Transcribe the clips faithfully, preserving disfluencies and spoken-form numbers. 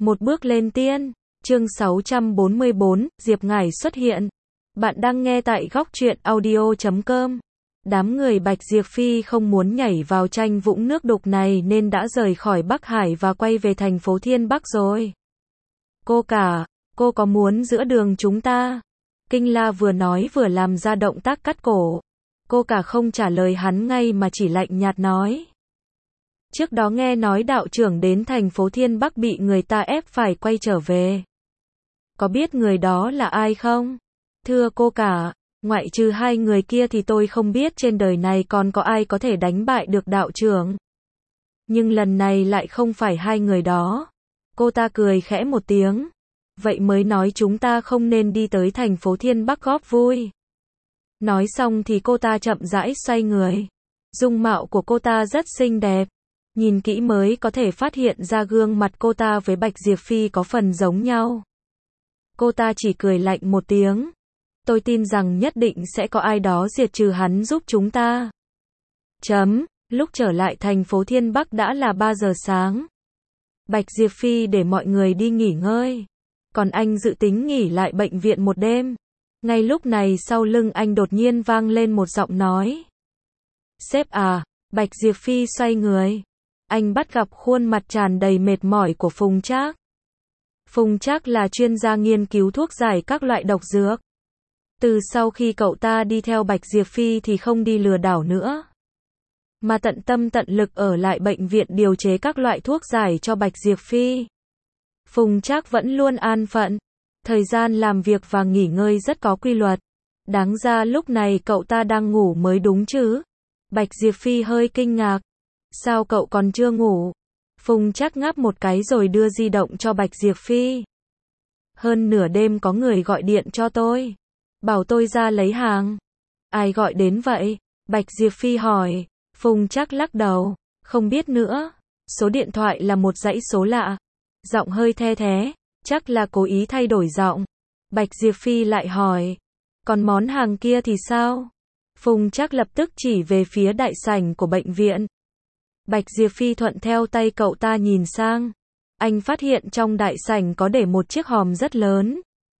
Một bước lên tiên, chương sáu trăm bốn mươi bốn, Diệp Ngải xuất hiện. Bạn đang nghe tại góc truyện audio chấm com. Đám người Bạch Diệp Phi không muốn nhảy vào tranh vũng nước đục này nên đã rời khỏi Bắc Hải và quay về thành phố Thiên Bắc rồi. Cô cả, cô có muốn giữa đường chúng ta? Kinh La vừa nói vừa làm ra động tác cắt cổ. Cô cả không trả lời hắn ngay mà chỉ lạnh nhạt nói. Trước đó nghe nói đạo trưởng đến thành phố Thiên Bắc bị người ta ép phải quay trở về. Có biết người đó là ai không? Thưa cô cả, ngoại trừ hai người kia thì tôi không biết trên đời này còn có ai có thể đánh bại được đạo trưởng. Nhưng lần này lại không phải hai người đó. Cô ta cười khẽ một tiếng. Vậy mới nói chúng ta không nên đi tới thành phố Thiên Bắc góp vui. Nói xong thì cô ta chậm rãi xoay người. Dung mạo của cô ta rất xinh đẹp. Nhìn kỹ mới có thể phát hiện ra gương mặt cô ta với Bạch Diệp Phi có phần giống nhau. Cô ta chỉ cười lạnh một tiếng. Tôi tin rằng nhất định sẽ có ai đó diệt trừ hắn giúp chúng ta. Chấm, lúc trở lại thành phố Thiên Bắc đã là ba giờ sáng. Bạch Diệp Phi để mọi người đi nghỉ ngơi. Còn anh dự tính nghỉ lại bệnh viện một đêm. Ngay lúc này sau lưng anh đột nhiên vang lên một giọng nói. Sếp à, Bạch Diệp Phi xoay người. Anh bắt gặp khuôn mặt tràn đầy mệt mỏi của Phùng Trác. Phùng Trác là chuyên gia nghiên cứu thuốc giải các loại độc dược. Từ sau khi cậu ta đi theo Bạch Diệp Phi thì không đi lừa đảo nữa, mà tận tâm tận lực ở lại bệnh viện điều chế các loại thuốc giải cho Bạch Diệp Phi. Phùng Trác vẫn luôn an phận, thời gian làm việc và nghỉ ngơi rất có quy luật. Đáng ra lúc này cậu ta đang ngủ mới đúng chứ. Bạch Diệp Phi hơi kinh ngạc. Sao cậu còn chưa ngủ? Phùng Trác ngáp một cái rồi đưa di động cho Bạch Diệp Phi. Hơn nửa đêm có người gọi điện cho tôi. Bảo tôi ra lấy hàng. Ai gọi đến vậy? Bạch Diệp Phi hỏi. Phùng Trác lắc đầu. Không biết nữa. Số điện thoại là một dãy số lạ. Giọng hơi the thé. Chắc là cố ý thay đổi giọng. Bạch Diệp Phi lại hỏi. Còn món hàng kia thì sao? Phùng Trác lập tức chỉ về phía đại sảnh của bệnh viện. Bạch Diệp Phi thuận theo tay cậu ta nhìn sang. Anh phát hiện trong đại sảnh có để một chiếc hòm rất lớn.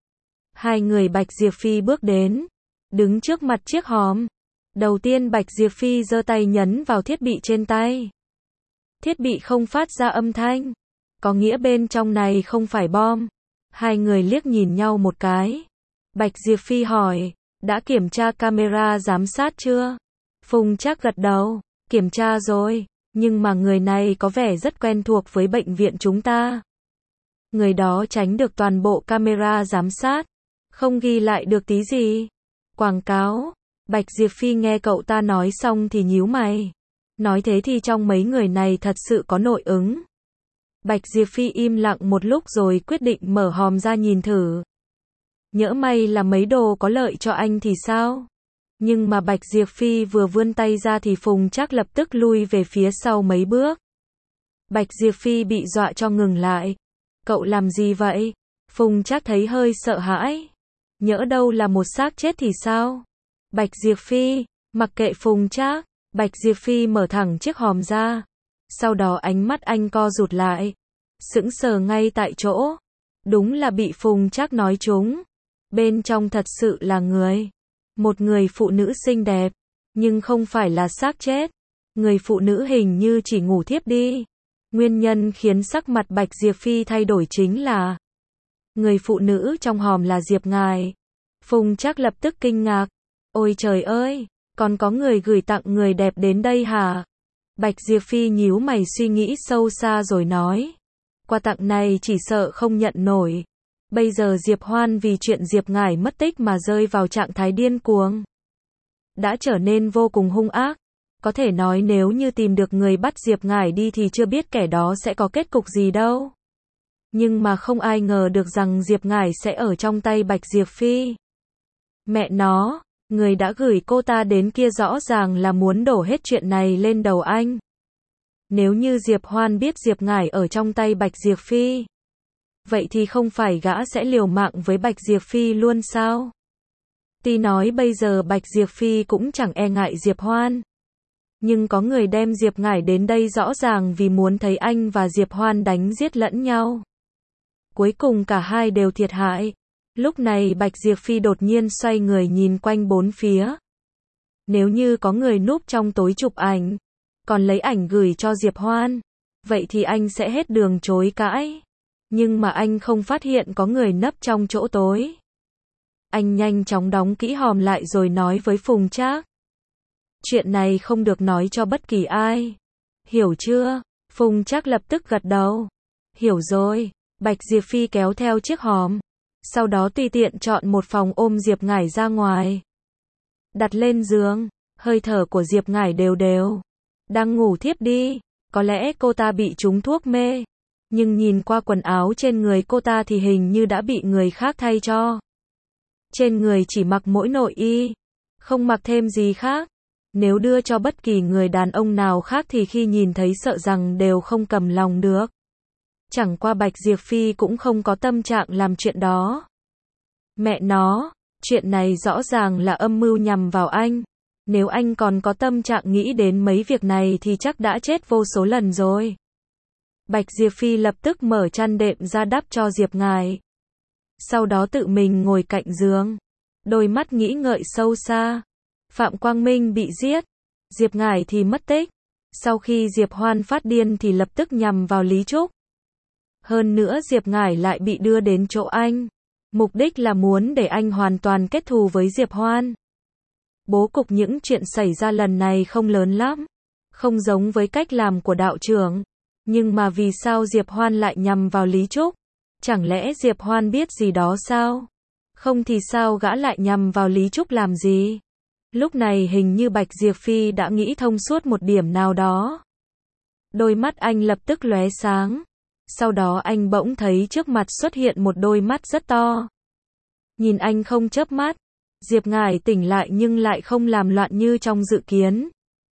Hai người Bạch Diệp Phi bước đến, đứng trước mặt chiếc hòm. Đầu tiên Bạch Diệp Phi giơ tay nhấn vào thiết bị trên tay. Thiết bị không phát ra âm thanh. Có nghĩa bên trong này không phải bom. Hai người liếc nhìn nhau một cái. Bạch Diệp Phi hỏi, đã kiểm tra camera giám sát chưa? Phùng Trác gật đầu, kiểm tra rồi. Nhưng mà người này có vẻ rất quen thuộc với bệnh viện chúng ta. Người đó tránh được toàn bộ camera giám sát. Không ghi lại được tí gì. Quảng cáo. Bạch Diệp Phi nghe cậu ta nói xong thì nhíu mày. Nói thế thì trong mấy người này thật sự có nội ứng. Bạch Diệp Phi im lặng một lúc rồi quyết định mở hòm ra nhìn thử. Nhỡ may là mấy đồ có lợi cho anh thì sao? Nhưng mà Bạch Diệp Phi vừa vươn tay ra thì Phùng Trác lập tức lui về phía sau mấy bước. Bạch Diệp Phi bị dọa cho ngừng lại. Cậu làm gì vậy? Phùng Trác thấy hơi sợ hãi. Nhỡ đâu là một xác chết thì sao? Bạch Diệp Phi, mặc kệ Phùng Trác, Bạch Diệp Phi mở thẳng chiếc hòm ra. Sau đó ánh mắt anh co rụt lại. Sững sờ ngay tại chỗ. Đúng là bị Phùng Trác nói trúng. Bên trong thật sự là người. Một người phụ nữ xinh đẹp. Nhưng không phải là xác chết. Người phụ nữ hình như chỉ ngủ thiếp đi. Nguyên nhân khiến sắc mặt Bạch Diệp Phi thay đổi chính là người phụ nữ trong hòm là Diệp Ngải. Phùng Trác lập tức kinh ngạc. Ôi trời ơi, còn có người gửi tặng người đẹp đến đây hả? Bạch Diệp Phi nhíu mày suy nghĩ sâu xa rồi nói. Quà tặng này chỉ sợ không nhận nổi. Bây giờ Diệp Hoan vì chuyện Diệp Ngải mất tích mà rơi vào trạng thái điên cuồng. Đã trở nên vô cùng hung ác. Có thể nói nếu như tìm được người bắt Diệp Ngải đi thì chưa biết kẻ đó sẽ có kết cục gì đâu. Nhưng mà không ai ngờ được rằng Diệp Ngải sẽ ở trong tay Bạch Diệp Phi. Mẹ nó, người đã gửi cô ta đến kia rõ ràng là muốn đổ hết chuyện này lên đầu anh. Nếu như Diệp Hoan biết Diệp Ngải ở trong tay Bạch Diệp Phi, vậy thì không phải gã sẽ liều mạng với Bạch Diệp Phi luôn sao? Tuy nói bây giờ Bạch Diệp Phi cũng chẳng e ngại Diệp Hoan. Nhưng có người đem Diệp Ngải đến đây rõ ràng vì muốn thấy anh và Diệp Hoan đánh giết lẫn nhau. Cuối cùng cả hai đều thiệt hại. Lúc này Bạch Diệp Phi đột nhiên xoay người nhìn quanh bốn phía. Nếu như có người núp trong tối chụp ảnh, còn lấy ảnh gửi cho Diệp Hoan, vậy thì anh sẽ hết đường chối cãi. Nhưng mà anh không phát hiện có người nấp trong chỗ tối. Anh nhanh chóng đóng kỹ hòm lại rồi nói với Phùng Trác. Chuyện này không được nói cho bất kỳ ai. Hiểu chưa? Phùng Trác lập tức gật đầu. Hiểu rồi. Bạch Diệp Phi kéo theo chiếc hòm. Sau đó tùy tiện chọn một phòng ôm Diệp Ngải ra ngoài. Đặt lên giường. Hơi thở của Diệp Ngải đều đều. Đang ngủ thiếp đi. Có lẽ cô ta bị trúng thuốc mê. Nhưng nhìn qua quần áo trên người cô ta thì hình như đã bị người khác thay cho. Trên người chỉ mặc mỗi nội y. Không mặc thêm gì khác. Nếu đưa cho bất kỳ người đàn ông nào khác thì khi nhìn thấy sợ rằng đều không cầm lòng được. Chẳng qua Bạch Diệp Phi cũng không có tâm trạng làm chuyện đó. Mẹ nó, chuyện này rõ ràng là âm mưu nhằm vào anh. Nếu anh còn có tâm trạng nghĩ đến mấy việc này thì chắc đã chết vô số lần rồi. Bạch Diệp Phi lập tức mở chăn đệm ra đắp cho Diệp Ngải. Sau đó tự mình ngồi cạnh giường. Đôi mắt nghĩ ngợi sâu xa. Phạm Quang Minh bị giết. Diệp Ngải thì mất tích. Sau khi Diệp Hoan phát điên thì lập tức nhằm vào Lý Trúc. Hơn nữa Diệp Ngải lại bị đưa đến chỗ anh. Mục đích là muốn để anh hoàn toàn kết thù với Diệp Hoan. Bố cục những chuyện xảy ra lần này không lớn lắm. Không giống với cách làm của đạo trưởng. Nhưng mà vì sao Diệp Hoan lại nhằm vào Lý Trúc? Chẳng lẽ Diệp Hoan biết gì đó sao? Không thì sao gã lại nhằm vào Lý Trúc làm gì? Lúc này hình như Bạch Diệp Phi đã nghĩ thông suốt một điểm nào đó. Đôi mắt anh lập tức lóe sáng. Sau đó anh bỗng thấy trước mặt xuất hiện một đôi mắt rất to. Nhìn anh không chớp mắt. Diệp Ngải tỉnh lại nhưng lại không làm loạn như trong dự kiến.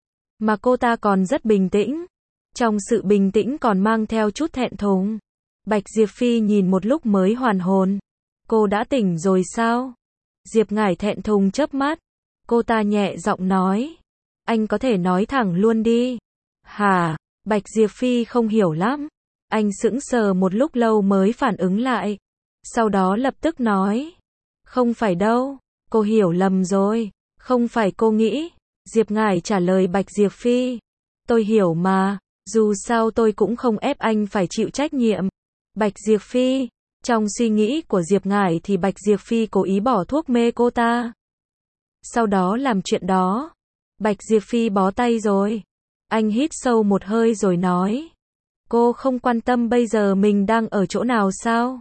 Mà cô ta còn rất bình tĩnh. Trong sự bình tĩnh còn mang theo chút thẹn thùng. Bạch Diệp Phi nhìn một lúc mới hoàn hồn. Cô đã tỉnh rồi sao? Diệp Ngải thẹn thùng chớp mắt. Cô ta nhẹ giọng nói. Anh có thể nói thẳng luôn đi. Hả? Bạch Diệp Phi không hiểu lắm. Anh sững sờ một lúc lâu mới phản ứng lại. Sau đó lập tức nói. Không phải đâu. Cô hiểu lầm rồi. Không phải cô nghĩ. Diệp Ngải trả lời Bạch Diệp Phi. Tôi hiểu mà. Dù sao tôi cũng không ép anh phải chịu trách nhiệm. Bạch Diệp Phi. Trong suy nghĩ của Diệp Ngải thì Bạch Diệp Phi cố ý bỏ thuốc mê cô ta. Sau đó làm chuyện đó. Bạch Diệp Phi bó tay rồi. Anh hít sâu một hơi rồi nói. Cô không quan tâm bây giờ mình đang ở chỗ nào sao?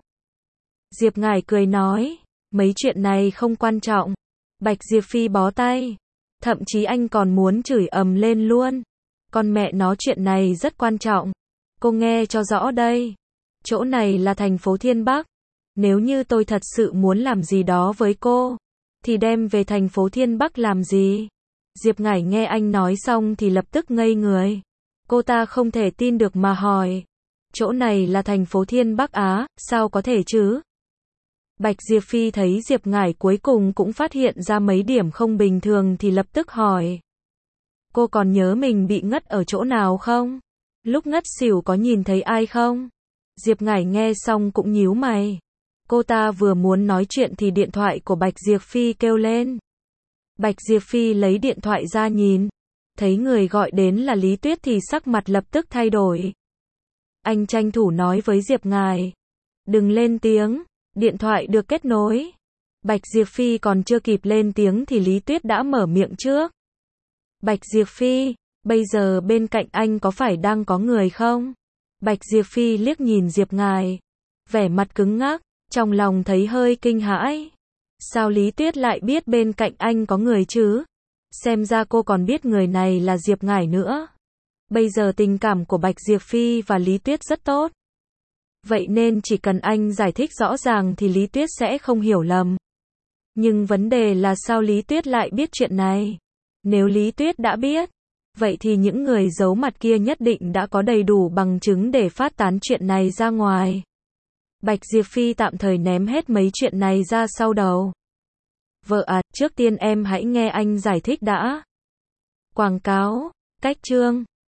Diệp Ngải cười nói. Mấy chuyện này không quan trọng. Bạch Diệp Phi bó tay. Thậm chí anh còn muốn chửi ầm lên luôn. Con mẹ nó chuyện này rất quan trọng. Cô nghe cho rõ đây. Chỗ này là thành phố Thiên Bắc. Nếu như tôi thật sự muốn làm gì đó với cô, thì đem về thành phố Thiên Bắc làm gì? Diệp Ngải nghe anh nói xong thì lập tức ngây người. Cô ta không thể tin được mà hỏi. Chỗ này là thành phố Thiên Bắc Á, sao có thể chứ? Bạch Diệp Phi thấy Diệp Ngải cuối cùng cũng phát hiện ra mấy điểm không bình thường thì lập tức hỏi. Cô còn nhớ mình bị ngất ở chỗ nào không? Lúc ngất xỉu có nhìn thấy ai không? Diệp Ngải nghe xong cũng nhíu mày. Cô ta vừa muốn nói chuyện thì điện thoại của Bạch Diệp Phi kêu lên. Bạch Diệp Phi lấy điện thoại ra nhìn. Thấy người gọi đến là Lý Tuyết thì sắc mặt lập tức thay đổi. Anh tranh thủ nói với Diệp Ngải. Đừng lên tiếng. Điện thoại được kết nối. Bạch Diệp Phi còn chưa kịp lên tiếng thì Lý Tuyết đã mở miệng trước. Bạch Diệp Phi, bây giờ bên cạnh anh có phải đang có người không? Bạch Diệp Phi liếc nhìn Diệp Ngải. Vẻ mặt cứng ngắc, trong lòng thấy hơi kinh hãi. Sao Lý Tuyết lại biết bên cạnh anh có người chứ? Xem ra cô còn biết người này là Diệp Ngải nữa. Bây giờ tình cảm của Bạch Diệp Phi và Lý Tuyết rất tốt. Vậy nên chỉ cần anh giải thích rõ ràng thì Lý Tuyết sẽ không hiểu lầm. Nhưng vấn đề là sao Lý Tuyết lại biết chuyện này? Nếu Lý Tuyết đã biết, vậy thì những người giấu mặt kia nhất định đã có đầy đủ bằng chứng để phát tán chuyện này ra ngoài. Bạch Diệp Phi tạm thời ném hết mấy chuyện này ra sau đầu. Vợ à, trước tiên em hãy nghe anh giải thích đã. Quảng cáo, cách chương.